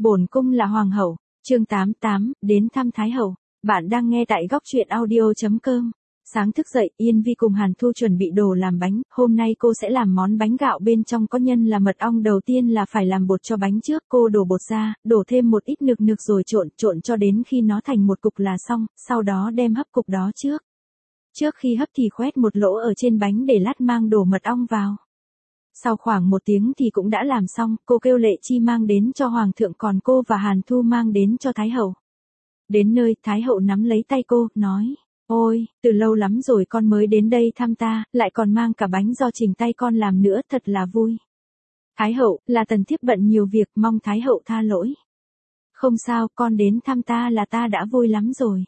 Bổn cung là hoàng hậu, chương 88, đến thăm Thái hậu. Bạn đang nghe tại góc truyện audio.com. Sáng thức dậy, Yên Vi cùng Hàn Thu chuẩn bị đồ làm bánh, hôm nay cô sẽ làm món bánh gạo bên trong có nhân là mật ong. Đầu tiên là phải làm bột cho bánh trước, cô đổ bột ra, đổ thêm một ít nực rồi trộn cho đến khi nó thành một cục là xong, sau đó đem hấp cục đó trước. Trước khi hấp thì khoét một lỗ ở trên bánh để lát mang đổ mật ong vào. Sau khoảng 1 tiếng thì cũng đã làm xong, cô kêu Lệ Chi mang đến cho Hoàng thượng, còn cô và Hàn Thu mang đến cho Thái hậu. Đến nơi, Thái hậu nắm lấy tay cô, nói, ôi, từ lâu lắm rồi con mới đến đây thăm ta, lại còn mang cả bánh do chính tay con làm nữa, thật là vui. Thái hậu, là tần thiếp bận nhiều việc, mong Thái hậu tha lỗi. Không sao, con đến thăm ta là ta đã vui lắm rồi.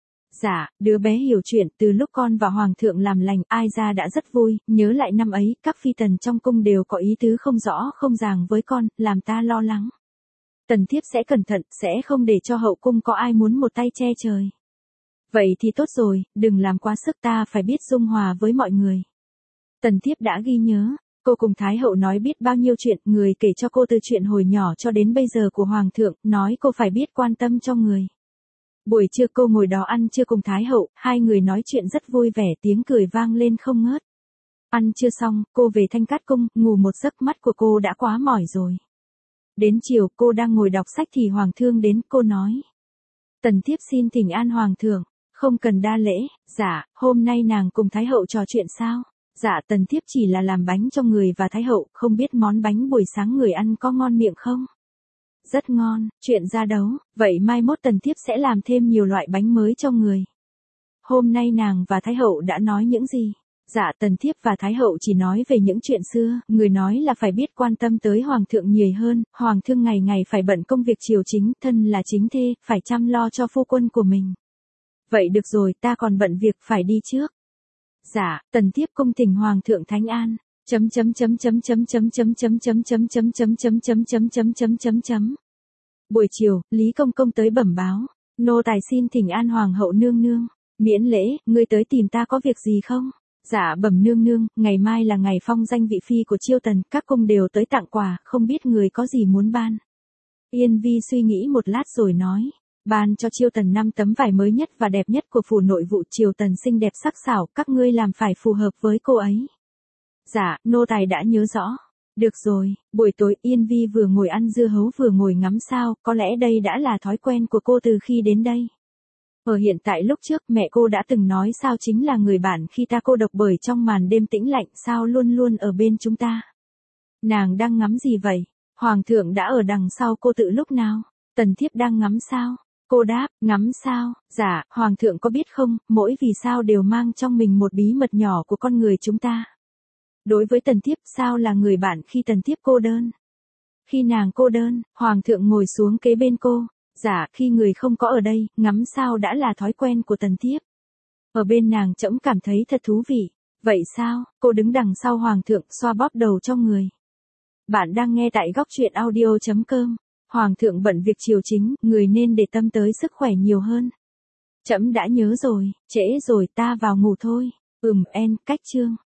Dạ, đứa bé hiểu chuyện, từ lúc con và Hoàng thượng làm lành, ai ra đã rất vui, nhớ lại năm ấy, các phi tần trong cung đều có ý tứ không rõ không ràng với con, làm ta lo lắng. Tần thiếp sẽ cẩn thận, sẽ không để cho hậu cung có ai muốn một tay che trời. Vậy thì tốt rồi, đừng làm quá sức, ta phải biết dung hòa với mọi người. Tần thiếp đã ghi nhớ. Cô cùng Thái hậu nói biết bao nhiêu chuyện, người kể cho cô từ chuyện hồi nhỏ cho đến bây giờ của Hoàng thượng, nói cô phải biết quan tâm cho người. Buổi trưa cô ngồi đó ăn trưa cùng Thái hậu, hai người nói chuyện rất vui vẻ, tiếng cười vang lên không ngớt. Ăn trưa xong, cô về Thanh Cát Cung, ngủ một giấc, mắt của cô đã quá mỏi rồi. Đến chiều, cô đang ngồi đọc sách thì Hoàng thương đến, cô nói. Tần thiếp xin thỉnh an Hoàng thượng, không cần đa lễ. Dạ, hôm nay nàng cùng Thái hậu trò chuyện sao? Dạ, tần thiếp chỉ là làm bánh cho người và Thái hậu, không biết món bánh buổi sáng người ăn có ngon miệng không? Rất ngon, chuyện ra đấu, vậy mai mốt tần thiếp sẽ làm thêm nhiều loại bánh mới cho người. Hôm nay nàng và Thái hậu đã nói những gì? Dạ, tần thiếp và Thái hậu chỉ nói về những chuyện xưa, người nói là phải biết quan tâm tới Hoàng thượng nhiều hơn, Hoàng thương ngày ngày phải bận công việc triều chính, thân là chính thê, phải chăm lo cho phu quân của mình. Vậy được rồi, ta còn bận việc phải đi trước. Dạ, tần thiếp cung thỉnh Hoàng thượng thánh an. Buổi chiều, Lý Công Công tới bẩm báo, nô tài xin thỉnh an Hoàng hậu nương nương. Miễn lễ, ngươi tới tìm ta có việc gì không? Dạ bẩm nương nương, ngày mai là ngày phong danh vị phi của Chiêu Tần, các cung đều tới tặng quà, không biết người có gì muốn ban. Yên Vi suy nghĩ một lát rồi nói, ban cho Chiêu Tần 5 tấm vải mới nhất và đẹp nhất của phủ nội vụ. Chiêu Tần xinh đẹp sắc sảo, các ngươi làm phải phù hợp với cô ấy. Dạ, nô tài đã nhớ rõ. Được rồi, buổi tối Yên Vi vừa ngồi ăn dưa hấu vừa ngồi ngắm sao, có lẽ đây đã là thói quen của cô từ khi đến đây. Ở hiện tại lúc trước mẹ cô đã từng nói sao chính là người bạn khi ta cô độc bởi trong màn đêm tĩnh lạnh, sao luôn luôn ở bên chúng ta. Nàng đang ngắm gì vậy? Hoàng thượng đã ở đằng sau cô từ lúc nào? Tần thiếp đang ngắm sao? Cô đáp, ngắm sao? Dạ, Hoàng thượng có biết không, mỗi vì sao đều mang trong mình một bí mật nhỏ của con người chúng ta. Đối với tần thiếp, sao là người bạn khi tần thiếp cô đơn? Khi nàng cô đơn, Hoàng thượng ngồi xuống kế bên cô. Dạ, khi người không có ở đây, ngắm sao đã là thói quen của tần thiếp. Ở bên nàng trẫm cảm thấy thật thú vị. Vậy sao? Cô đứng đằng sau Hoàng thượng, xoa bóp đầu cho người. Bạn đang nghe tại góc truyện audio.com. Hoàng thượng bận việc triều chính, người nên để tâm tới sức khỏe nhiều hơn. Trẫm đã nhớ rồi, trễ rồi, ta vào ngủ thôi. Cách chương.